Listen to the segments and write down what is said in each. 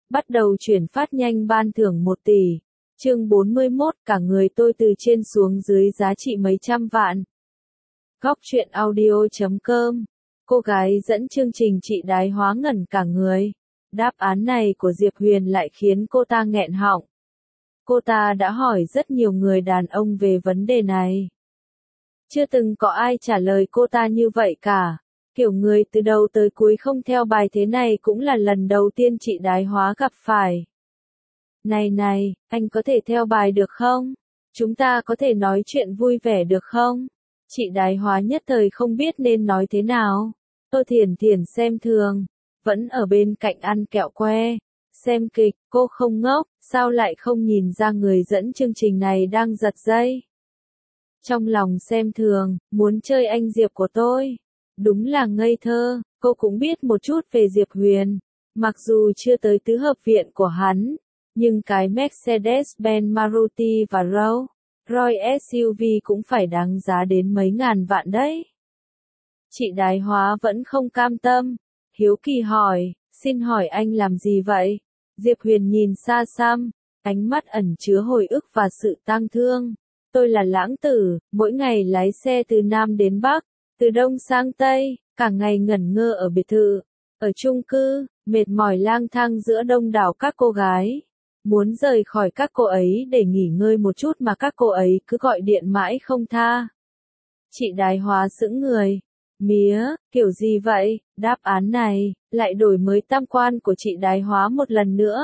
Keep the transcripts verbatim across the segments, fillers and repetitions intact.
Bắt đầu chuyển phát nhanh ban thưởng một tỷ. Chương bốn mươi mốt, cả người tôi từ trên xuống dưới giá trị mấy trăm vạn. Góc truyện audio chấm com. Cô gái dẫn chương trình chị đái hóa ngẩn cả người. Đáp án này của Diệp Huyền lại khiến cô ta nghẹn họng. Cô ta đã hỏi rất nhiều người đàn ông về vấn đề này. Chưa từng có ai trả lời cô ta như vậy cả. Kiểu người từ đầu tới cuối không theo bài thế này cũng là lần đầu tiên chị đái hóa gặp phải. Này này, anh có thể theo bài được không? Chúng ta có thể nói chuyện vui vẻ được không? Chị đái hóa nhất thời không biết nên nói thế nào. Tô Thiển Thiển xem thường, vẫn ở bên cạnh ăn kẹo que, xem kịch, cô không ngốc, sao lại không nhìn ra người dẫn chương trình này đang giật dây. Trong lòng xem thường, muốn chơi anh Diệp của tôi. Đúng là ngây thơ, cô cũng biết một chút về Diệp Huyền. Mặc dù chưa tới tứ hợp viện của hắn, nhưng cái Mercedes-Benz Maruti và Rolls Royce ét u vê cũng phải đáng giá đến mấy ngàn vạn đấy. Chị đái hóa vẫn không cam tâm, hiếu kỳ hỏi, xin hỏi anh làm gì vậy? Diệp Huyền nhìn xa xăm, ánh mắt ẩn chứa hồi ức và sự tang thương. Tôi là lãng tử, mỗi ngày lái xe từ Nam đến Bắc, từ Đông sang Tây, cả ngày ngẩn ngơ ở biệt thự, ở chung cư, mệt mỏi lang thang giữa đông đảo các cô gái. Muốn rời khỏi các cô ấy để nghỉ ngơi một chút mà các cô ấy cứ gọi điện mãi không tha. Chị đái hóa sững người. Mía, kiểu gì vậy? Đáp án này, lại đổi mới tam quan của chị đái hóa một lần nữa.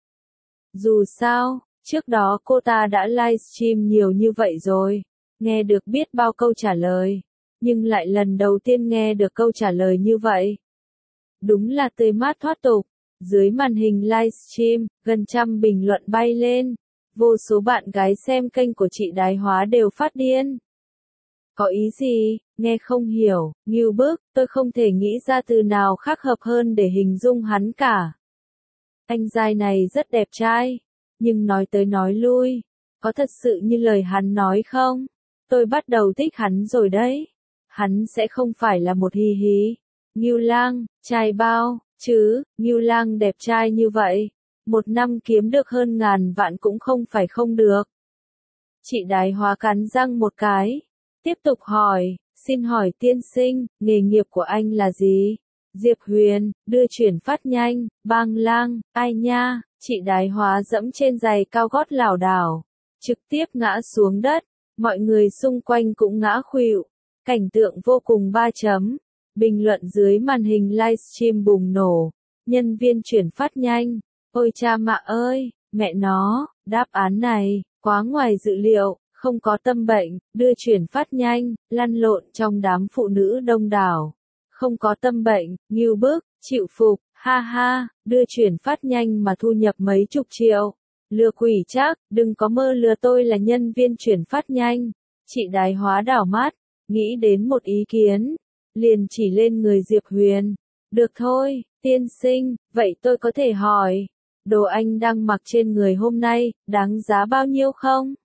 Dù sao, trước đó cô ta đã livestream nhiều như vậy rồi, nghe được biết bao câu trả lời, nhưng lại lần đầu tiên nghe được câu trả lời như vậy. Đúng là tươi mát thoát tục. Dưới màn hình livestream, gần trăm bình luận bay lên. Vô số bạn gái xem kênh của chị đái hóa đều phát điên. Có ý gì, nghe không hiểu, ngưu bức, tôi không thể nghĩ ra từ nào khác hợp hơn để hình dung hắn cả. Anh giai này rất đẹp trai, nhưng nói tới nói lui, có thật sự như lời hắn nói không? Tôi bắt đầu thích hắn rồi đấy. Hắn sẽ không phải là một hì hí, ngưu lang, trai bao. Chứ, Ngưu Lang đẹp trai như vậy, một năm kiếm được hơn ngàn vạn cũng không phải không được. Chị đái hóa cắn răng một cái, tiếp tục hỏi, xin hỏi tiên sinh, nghề nghiệp của anh là gì? Diệp Huyền, đưa chuyển phát nhanh, bang lang, ai nha, chị đái hóa dẫm trên giày cao gót lảo đảo, trực tiếp ngã xuống đất, mọi người xung quanh cũng ngã khuỵu, cảnh tượng vô cùng ba chấm. Bình luận dưới màn hình livestream bùng nổ, nhân viên chuyển phát nhanh, ôi cha mạ ơi, mẹ nó, đáp án này, quá ngoài dự liệu, không có tâm bệnh, đưa chuyển phát nhanh, lăn lộn trong đám phụ nữ đông đảo, không có tâm bệnh, ngưu bức, chịu phục, ha ha, đưa chuyển phát nhanh mà thu nhập mấy chục triệu, lừa quỷ chắc, đừng có mơ lừa tôi là nhân viên chuyển phát nhanh, chị đái hóa đảo mắt, nghĩ đến một ý kiến. Liền chỉ lên người Diệp Huyền. Được thôi, tiên sinh, vậy tôi có thể hỏi, đồ anh đang mặc trên người hôm nay, đáng giá bao nhiêu không?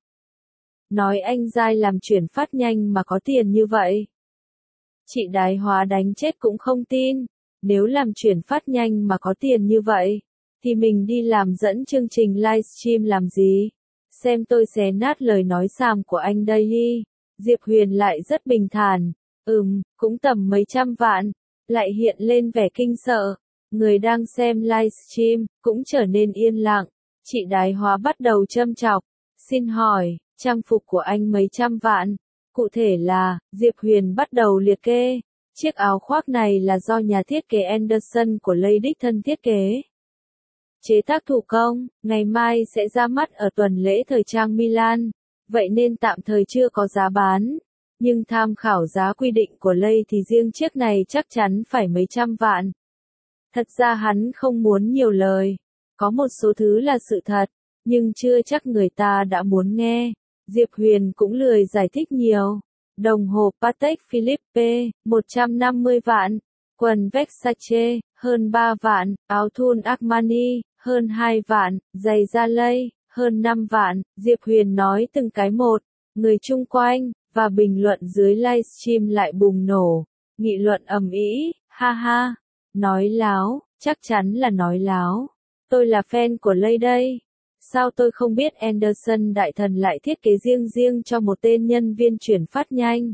Nói anh giai làm chuyển phát nhanh mà có tiền như vậy. Chị đái hóa đánh chết cũng không tin, nếu làm chuyển phát nhanh mà có tiền như vậy, thì mình đi làm dẫn chương trình livestream làm gì? Xem tôi xé nát lời nói xàm của anh đây đi. Diệp Huyền lại rất bình thản. Ừm, cũng tầm mấy trăm vạn, lại hiện lên vẻ kinh sợ. Người đang xem livestream, cũng trở nên yên lặng. Chị đái hóa bắt đầu châm chọc. Xin hỏi, trang phục của anh mấy trăm vạn? Cụ thể là, Diệp Huyền bắt đầu liệt kê. Chiếc áo khoác này là do nhà thiết kế Anderson của Lady Dickson thiết kế. Chế tác thủ công, ngày mai sẽ ra mắt ở tuần lễ thời trang Milan. Vậy nên tạm thời chưa có giá bán. Nhưng tham khảo giá quy định của Lay thì riêng chiếc này chắc chắn phải mấy trăm vạn. Thật ra hắn không muốn nhiều lời. Có một số thứ là sự thật, nhưng chưa chắc người ta đã muốn nghe. Diệp Huyền cũng lười giải thích nhiều. Đồng hồ Patek Philippe, một trăm năm mươi vạn. Quần Versace, hơn ba vạn. Áo thun Armani, hơn hai vạn. Giày da Lay, hơn năm vạn. Diệp Huyền nói từng cái một. Người chung quanh và bình luận dưới livestream lại bùng nổ, nghị luận ầm ĩ, ha ha, nói láo, chắc chắn là nói láo. Tôi là fan của Lay đây. Sao tôi không biết Anderson đại thần lại thiết kế riêng riêng cho một tên nhân viên chuyển phát nhanh.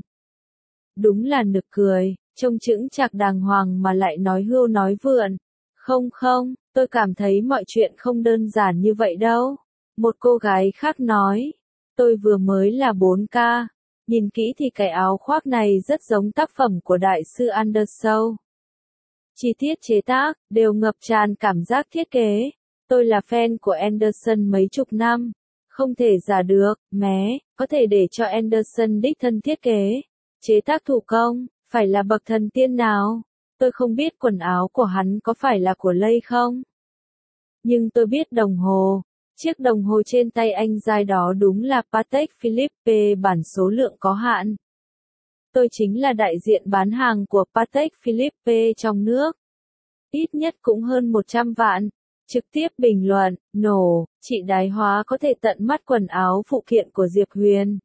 Đúng là nực cười, trông chững chạc đàng hoàng mà lại nói hưu nói vượn. Không không, tôi cảm thấy mọi chuyện không đơn giản như vậy đâu. Một cô gái khác nói, tôi vừa mới là bốn K. Nhìn kỹ thì cái áo khoác này rất giống tác phẩm của đại sư Anderson. Chi tiết chế tác, đều ngập tràn cảm giác thiết kế. Tôi là fan của Anderson mấy chục năm. Không thể giả được, mé, có thể để cho Anderson đích thân thiết kế. Chế tác thủ công, phải là bậc thần tiên nào? Tôi không biết quần áo của hắn có phải là của Lay không? Nhưng tôi biết đồng hồ. Chiếc đồng hồ trên tay anh giai đó đúng là Patek Philippe bản số lượng có hạn. Tôi chính là đại diện bán hàng của Patek Philippe trong nước. Ít nhất cũng hơn một trăm vạn. Trực tiếp bình luận, nổ, chị Đái Hóa có thể tận mắt quần áo phụ kiện của Diệp Huyền.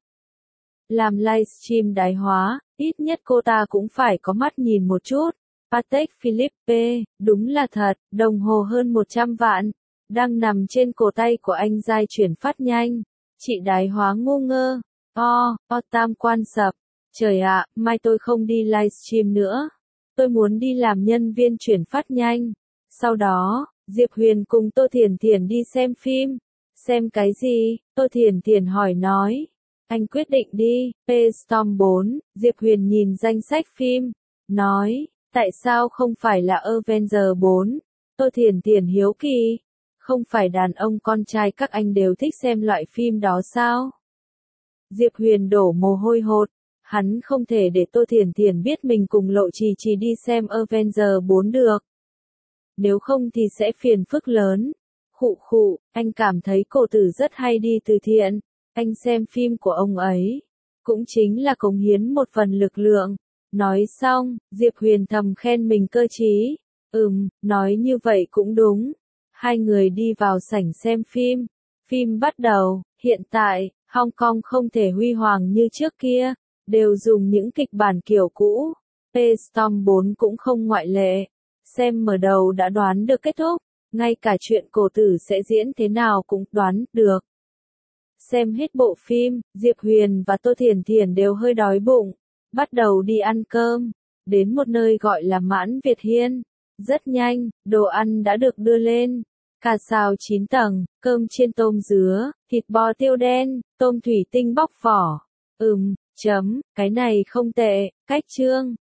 Làm livestream Đái Hóa, ít nhất cô ta cũng phải có mắt nhìn một chút. Patek Philippe, đúng là thật, đồng hồ hơn một trăm vạn. Đang nằm trên cổ tay của anh giai chuyển phát nhanh. Chị Đái Hóa ngu ngơ. O, o tam quan sập. Trời ạ, mai tôi không đi livestream nữa. Tôi muốn đi làm nhân viên chuyển phát nhanh. Sau đó, Diệp Huyền cùng Tô Thiển Thiển đi xem phim. Xem cái gì? Tô Thiển Thiển hỏi nói. Anh quyết định đi. P-Storm bốn, Diệp Huyền nhìn danh sách phim. Nói, tại sao không phải là Avenger bốn? Tô Thiển Thiển hiếu kỳ. Không phải đàn ông con trai các anh đều thích xem loại phim đó sao? Diệp Huyền đổ mồ hôi hột. Hắn không thể để Tô Thiển Thiển biết mình cùng Lộ Trì Trì đi xem Avenger bốn được. Nếu không thì sẽ phiền phức lớn. Khụ khụ, anh cảm thấy cổ tử rất hay đi từ thiện. Anh xem phim của ông ấy. Cũng chính là cống hiến một phần lực lượng. Nói xong, Diệp Huyền thầm khen mình cơ trí. Ừm, nói như vậy cũng đúng. Hai người đi vào sảnh xem phim. Phim bắt đầu, hiện tại, Hong Kong không thể huy hoàng như trước kia. Đều dùng những kịch bản kiểu cũ. P-Storm bốn cũng không ngoại lệ. Xem mở đầu đã đoán được kết thúc. Ngay cả chuyện cổ tử sẽ diễn thế nào cũng đoán được. Xem hết bộ phim, Diệp Huyền và Tô Thiển Thiển đều hơi đói bụng. Bắt đầu đi ăn cơm. Đến một nơi gọi là Mãn Việt Hiên. Rất nhanh, đồ ăn đã được đưa lên. Cà xào chín tầng, cơm chiên tôm dứa, thịt bò tiêu đen, tôm thủy tinh bóc vỏ. Ừm, chấm, cái này không tệ, cách trương.